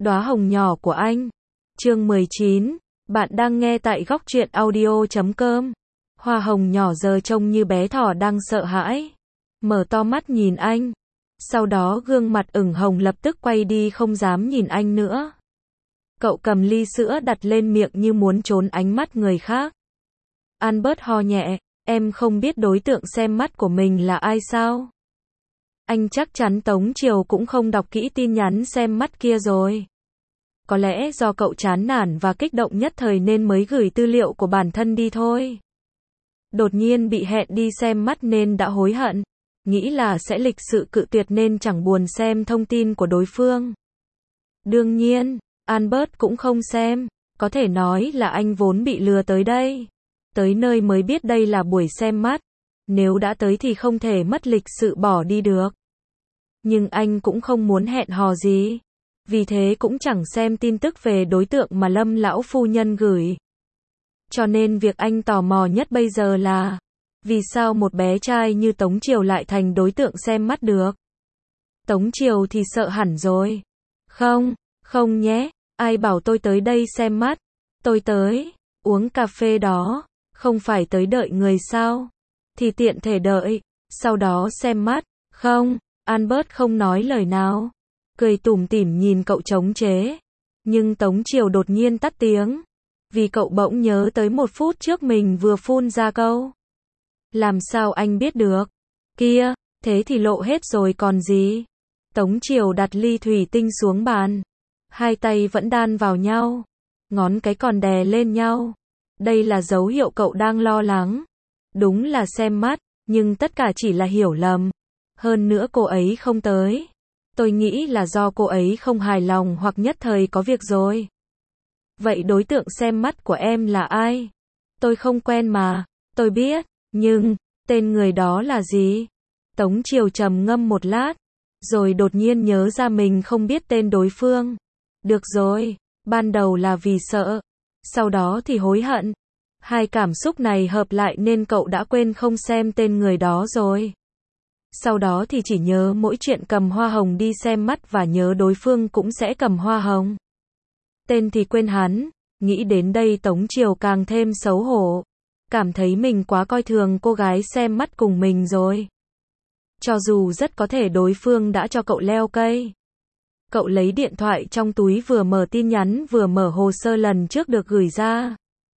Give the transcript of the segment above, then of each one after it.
Đóa hồng nhỏ của anh. Chương 19. Bạn đang nghe tại góc truyện audio.com. Hoa hồng nhỏ giờ trông như bé thỏ đang sợ hãi. Mở to mắt nhìn anh. Sau đó gương mặt ửng hồng lập tức quay đi không dám nhìn anh nữa. Cậu cầm ly sữa đặt lên miệng như muốn trốn ánh mắt người khác. Albert ho nhẹ. Em không biết đối tượng xem mắt của mình là ai sao? Anh chắc chắn Tống Triều cũng không đọc kỹ tin nhắn xem mắt kia rồi. Có lẽ do cậu chán nản và kích động nhất thời nên mới gửi tư liệu của bản thân đi thôi. Đột nhiên bị hẹn đi xem mắt nên đã hối hận. Nghĩ là sẽ lịch sự cự tuyệt nên chẳng buồn xem thông tin của đối phương. Đương nhiên, Albert cũng không xem. Có thể nói là anh vốn bị lừa tới đây. Tới nơi mới biết đây là buổi xem mắt. Nếu đã tới thì không thể mất lịch sự bỏ đi được. Nhưng anh cũng không muốn hẹn hò gì. Vì thế cũng chẳng xem tin tức về đối tượng mà Lâm lão phu nhân gửi. Cho nên việc anh tò mò nhất bây giờ là vì sao một bé trai như Tống Triều lại thành đối tượng xem mắt được. Tống Triều thì sợ hẳn rồi. Không nhé, ai bảo tôi tới đây xem mắt. Tôi tới uống cà phê đó, không phải tới đợi người sao? Thì tiện thể đợi, sau đó xem mắt. Không, Albert không nói lời nào. Cười tủm tỉm nhìn cậu chống chế. Nhưng Tống Triều đột nhiên tắt tiếng. Vì cậu bỗng nhớ tới 1 phút trước mình vừa phun ra câu. Làm sao anh biết được? Kia, thế thì lộ hết rồi còn gì? Tống Triều đặt ly thủy tinh xuống bàn. Hai tay vẫn đan vào nhau. Ngón cái còn đè lên nhau. Đây là dấu hiệu cậu đang lo lắng. Đúng là xem mắt, nhưng tất cả chỉ là hiểu lầm. Hơn nữa cô ấy không tới. Tôi nghĩ là do cô ấy không hài lòng hoặc nhất thời có việc rồi. Vậy đối tượng xem mắt của em là ai? Tôi không quen mà. Tôi biết, nhưng tên người đó là gì? Tống Triều trầm ngâm một lát, rồi đột nhiên nhớ ra mình không biết tên đối phương. Được rồi, ban đầu là vì sợ, sau đó thì hối hận. Hai cảm xúc này hợp lại nên cậu đã quên không xem tên người đó rồi. Sau đó thì chỉ nhớ mỗi chuyện cầm hoa hồng đi xem mắt và nhớ đối phương cũng sẽ cầm hoa hồng. Tên thì quên hắn. Nghĩ đến đây Tống Triều càng thêm xấu hổ. Cảm thấy mình quá coi thường cô gái xem mắt cùng mình rồi. Cho dù rất có thể đối phương đã cho cậu leo cây. Cậu lấy điện thoại trong túi vừa mở tin nhắn vừa mở hồ sơ lần trước được gửi ra.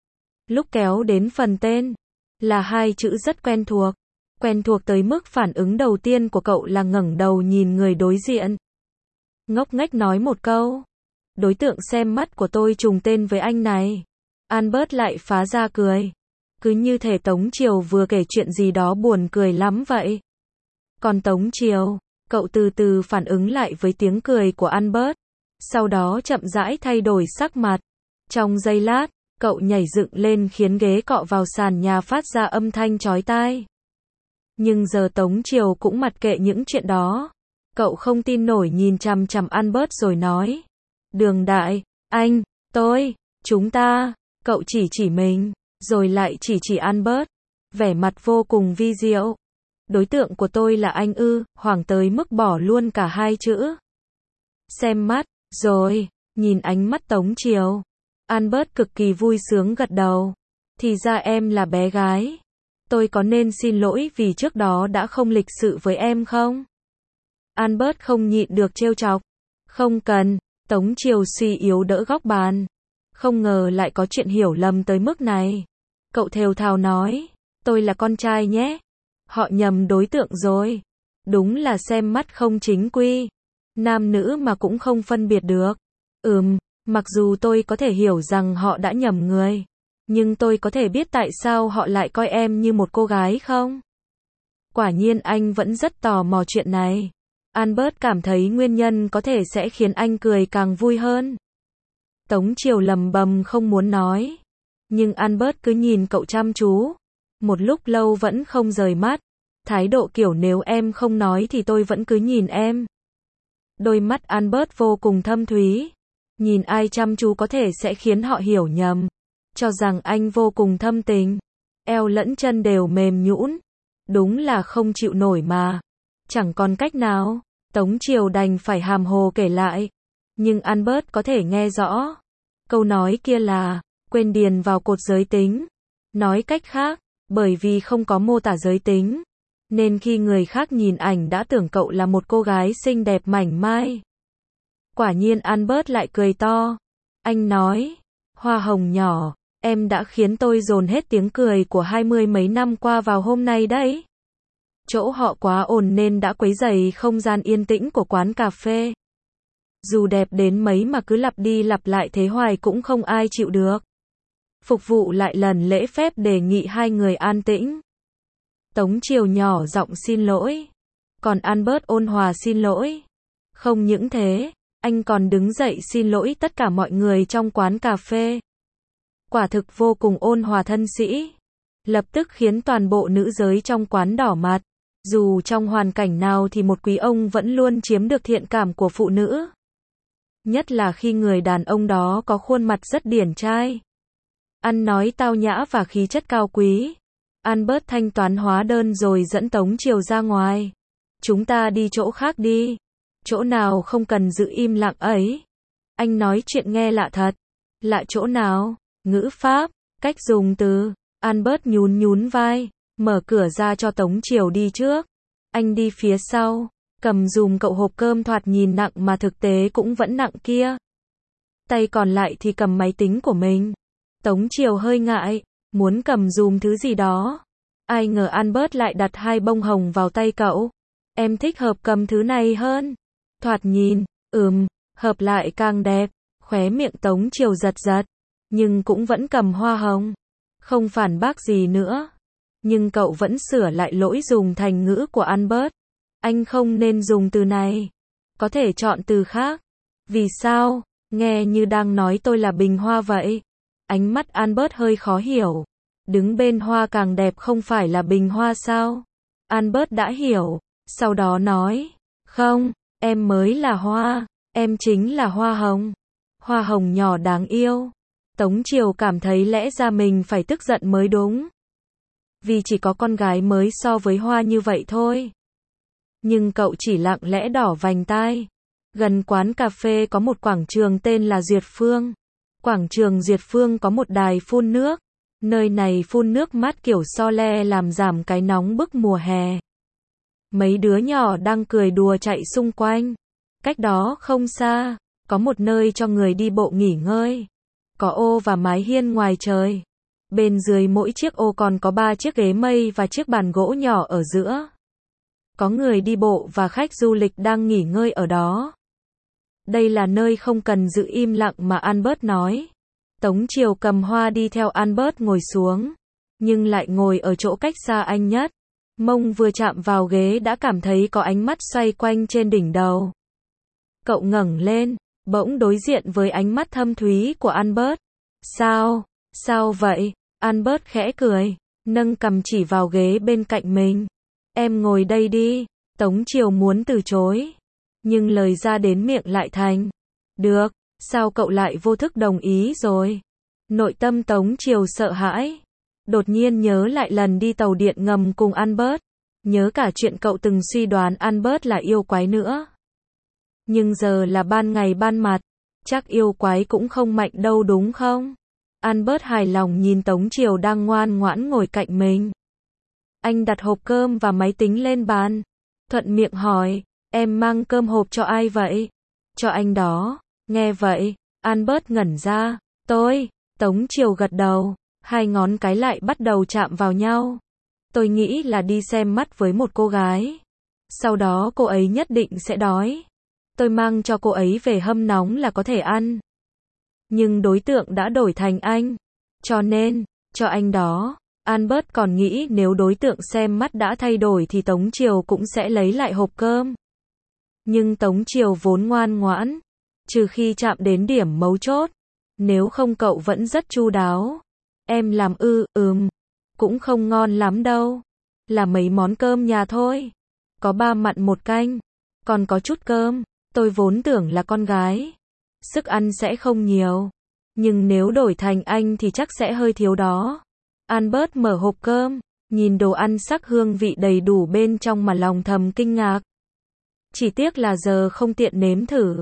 Lúc kéo đến phần tên, là 2 chữ rất quen thuộc. Quen thuộc tới mức phản ứng đầu tiên của cậu là ngẩng đầu nhìn người đối diện. Ngốc nghếch nói một câu. Đối tượng xem mắt của tôi trùng tên với anh này. Albert lại phá ra cười. Cứ như thể Tống Triều vừa kể chuyện gì đó buồn cười lắm vậy. Còn Tống Triều, cậu từ từ phản ứng lại với tiếng cười của Albert. Sau đó chậm rãi thay đổi sắc mặt. Trong giây lát, cậu nhảy dựng lên khiến ghế cọ vào sàn nhà phát ra âm thanh chói tai. Nhưng giờ Tống Triều cũng mặc kệ những chuyện đó. Cậu không tin nổi nhìn chằm chằm Albert rồi nói. Đường Đại, anh, tôi, chúng ta, cậu chỉ mình, rồi lại chỉ Albert. Vẻ mặt vô cùng vi diệu. Đối tượng của tôi là anh ư, hoảng tới mức bỏ luôn cả 2 chữ. Xem mắt, rồi, nhìn ánh mắt Tống Triều. Albert cực kỳ vui sướng gật đầu. Thì ra em là bé gái. Tôi có nên xin lỗi vì trước đó đã không lịch sự với em không? Albert không nhịn được trêu chọc. Không cần, Tống Triều suy yếu đỡ góc bàn. Không ngờ lại có chuyện hiểu lầm tới mức này. Cậu thều thào nói, tôi là con trai nhé. Họ nhầm đối tượng rồi. Đúng là xem mắt không chính quy. Nam nữ mà cũng không phân biệt được. Mặc dù tôi có thể hiểu rằng họ đã nhầm người. Nhưng tôi có thể biết tại sao họ lại coi em như một cô gái không? Quả nhiên anh vẫn rất tò mò chuyện này. Albert cảm thấy nguyên nhân có thể sẽ khiến anh cười càng vui hơn. Tống Triều lầm bầm không muốn nói. Nhưng Albert cứ nhìn cậu chăm chú. Một lúc lâu vẫn không rời mắt. Thái độ kiểu nếu em không nói thì tôi vẫn cứ nhìn em. Đôi mắt Albert vô cùng thâm thúy. Nhìn ai chăm chú có thể sẽ khiến họ hiểu nhầm. Cho rằng anh vô cùng thâm tình. Eo lẫn chân đều mềm nhũn. Đúng là không chịu nổi mà. Chẳng còn cách nào. Tống Triều đành phải hàm hồ kể lại. Nhưng Albert có thể nghe rõ. Câu nói kia là, quên điền vào cột giới tính. Nói cách khác, bởi vì không có mô tả giới tính, nên khi người khác nhìn ảnh đã tưởng cậu là một cô gái xinh đẹp mảnh mai. Quả nhiên Albert lại cười to. Anh nói, hoa hồng nhỏ, em đã khiến tôi dồn hết tiếng cười của 20 mấy năm qua vào hôm nay đấy. Chỗ họ quá ồn nên đã quấy rầy không gian yên tĩnh của quán cà phê. Dù đẹp đến mấy mà cứ lặp đi lặp lại thế hoài cũng không ai chịu được. Phục vụ lại lần lễ phép đề nghị hai người an tĩnh. Tống Triều nhỏ giọng xin lỗi. Còn Albert ôn hòa xin lỗi. Không những thế, anh còn đứng dậy xin lỗi tất cả mọi người trong quán cà phê. Quả thực vô cùng ôn hòa thân sĩ. Lập tức khiến toàn bộ nữ giới trong quán đỏ mặt. Dù trong hoàn cảnh nào thì một quý ông vẫn luôn chiếm được thiện cảm của phụ nữ. Nhất là khi người đàn ông đó có khuôn mặt rất điển trai. Ăn nói tao nhã và khí chất cao quý. Albert thanh toán hóa đơn rồi dẫn Tống Triều ra ngoài. Chúng ta đi chỗ khác đi. Chỗ nào không cần giữ im lặng ấy. Anh nói chuyện nghe lạ thật. Lạ chỗ nào? Ngữ pháp, cách dùng từ. Albert nhún nhún vai, mở cửa ra cho Tống Triều đi trước. Anh đi phía sau, cầm dùm cậu hộp cơm thoạt nhìn nặng mà thực tế cũng vẫn nặng kia. Tay còn lại thì cầm máy tính của mình. Tống Triều hơi ngại, muốn cầm dùm thứ gì đó. Ai ngờ Albert lại đặt 2 bông hồng vào tay cậu. Em thích hợp cầm thứ này hơn. Thoạt nhìn, hợp lại càng đẹp. Khóe miệng Tống Triều giật giật, nhưng cũng vẫn cầm hoa hồng. Không phản bác gì nữa. Nhưng cậu vẫn sửa lại lỗi dùng thành ngữ của Albert. Anh không nên dùng từ này. Có thể chọn từ khác. Vì sao? Nghe như đang nói tôi là bình hoa vậy. Ánh mắt Albert hơi khó hiểu. Đứng bên hoa càng đẹp không phải là bình hoa sao? Albert đã hiểu. Sau đó nói. Không, em mới là hoa. Em chính là hoa hồng. Hoa hồng nhỏ đáng yêu. Tống Triều cảm thấy lẽ ra mình phải tức giận mới đúng. Vì chỉ có con gái mới so với hoa như vậy thôi. Nhưng cậu chỉ lặng lẽ đỏ vành tai. Gần quán cà phê có một quảng trường tên là Duyệt Phương. Quảng trường Duyệt Phương có một đài phun nước. Nơi này phun nước mát kiểu so le làm giảm cái nóng bức mùa hè. Mấy đứa nhỏ đang cười đùa chạy xung quanh. Cách đó không xa, có một nơi cho người đi bộ nghỉ ngơi. Có ô và mái hiên ngoài trời. Bên dưới mỗi chiếc ô còn có 3 chiếc ghế mây và chiếc bàn gỗ nhỏ ở giữa. Có người đi bộ và khách du lịch đang nghỉ ngơi ở đó. Đây là nơi không cần giữ im lặng mà Albert nói. Tống Triều cầm hoa đi theo Albert ngồi xuống. Nhưng lại ngồi ở chỗ cách xa anh nhất. Mông vừa chạm vào ghế đã cảm thấy có ánh mắt xoay quanh trên đỉnh đầu. Cậu ngẩng lên, bỗng đối diện với ánh mắt thâm thúy của Albert. Sao vậy? Albert khẽ cười, nâng cằm chỉ vào ghế bên cạnh mình. Em ngồi đây đi. Tống Triều muốn từ chối. Nhưng lời ra đến miệng lại thành. Được, sao cậu lại vô thức đồng ý rồi? Nội tâm Tống Triều sợ hãi. Đột nhiên nhớ lại lần đi tàu điện ngầm cùng Albert. Nhớ cả chuyện cậu từng suy đoán Albert là yêu quái nữa. Nhưng giờ là ban ngày ban mặt. Chắc yêu quái cũng không mạnh đâu đúng không? Albert hài lòng nhìn Tống Triều đang ngoan ngoãn ngồi cạnh mình. Anh đặt hộp cơm và máy tính lên bàn. Thuận miệng hỏi, em mang cơm hộp cho ai vậy? Cho anh đó. Nghe vậy, Albert ngẩn ra. Tôi. Tống Triều gật đầu. 2 ngón cái lại bắt đầu chạm vào nhau. Tôi nghĩ là đi xem mắt với một cô gái. Sau đó cô ấy nhất định sẽ đói. Tôi mang cho cô ấy về hâm nóng là có thể ăn. Nhưng đối tượng đã đổi thành anh. Cho nên, cho anh đó. Albert còn nghĩ nếu đối tượng xem mắt đã thay đổi thì Tống Triều cũng sẽ lấy lại hộp cơm. Nhưng Tống Triều vốn ngoan ngoãn. Trừ khi chạm đến điểm mấu chốt. Nếu không cậu vẫn rất chu đáo. Em làm cũng không ngon lắm đâu. Là mấy món cơm nhà thôi. Có 3 mặn 1 canh. Còn có chút cơm. Tôi vốn tưởng là con gái. Sức ăn sẽ không nhiều. Nhưng nếu đổi thành anh thì chắc sẽ hơi thiếu đó. Albert mở hộp cơm. Nhìn đồ ăn sắc hương vị đầy đủ bên trong mà lòng thầm kinh ngạc. Chỉ tiếc là giờ không tiện nếm thử.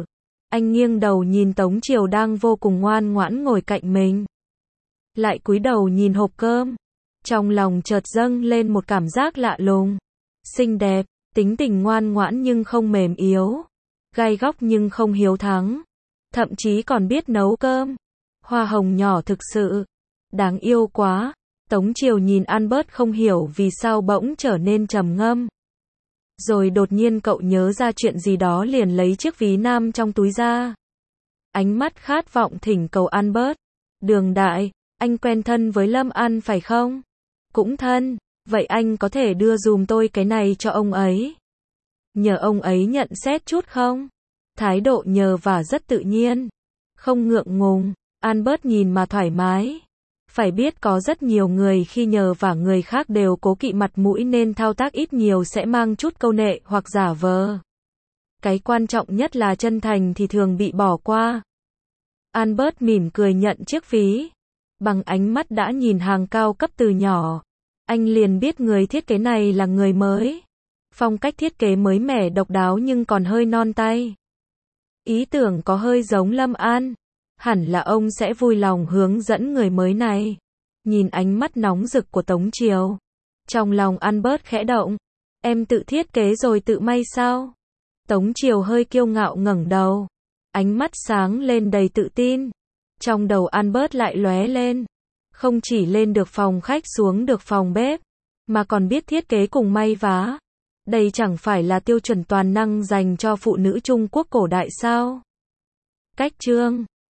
Anh nghiêng đầu nhìn Tống Triều đang vô cùng ngoan ngoãn ngồi cạnh mình. Lại cúi đầu nhìn hộp cơm. Trong lòng chợt dâng lên một cảm giác lạ lùng. Xinh đẹp, tính tình ngoan ngoãn nhưng không mềm yếu. Gai góc nhưng không hiếu thắng. Thậm chí còn biết nấu cơm. Hoa hồng nhỏ thực sự. Đáng yêu quá. Tống Triều nhìn Albert không hiểu vì sao bỗng trở nên trầm ngâm. Rồi đột nhiên cậu nhớ ra chuyện gì đó liền lấy chiếc ví nam trong túi ra. Ánh mắt khát vọng thỉnh cầu Albert. Đường đại, anh quen thân với Lâm An phải không? Cũng thân, vậy anh có thể đưa dùm tôi cái này cho ông ấy. Nhờ ông ấy nhận xét chút không? Thái độ nhờ vả rất tự nhiên. Không ngượng ngùng, Albert nhìn mà thoải mái. Phải biết có rất nhiều người khi nhờ vả người khác đều cố kỵ mặt mũi nên thao tác ít nhiều sẽ mang chút câu nệ hoặc giả vờ. Cái quan trọng nhất là chân thành thì thường bị bỏ qua. Albert mỉm cười nhận chiếc ví. Bằng ánh mắt đã nhìn hàng cao cấp từ nhỏ, anh liền biết người thiết kế này là người mới. Phong cách thiết kế mới mẻ độc đáo nhưng còn hơi non tay. Ý tưởng có hơi giống Lâm An. Hẳn là ông sẽ vui lòng hướng dẫn người mới này. Nhìn ánh mắt nóng rực của Tống Triều. Trong lòng Albert khẽ động. Em tự thiết kế rồi tự may sao? Tống Triều hơi kiêu ngạo ngẩng đầu. Ánh mắt sáng lên đầy tự tin. Trong đầu Albert lại lóe lên. Không chỉ lên được phòng khách xuống được phòng bếp, mà còn biết thiết kế cùng may vá. Đây chẳng phải là tiêu chuẩn toàn năng dành cho phụ nữ Trung Quốc cổ đại sao? Cách chương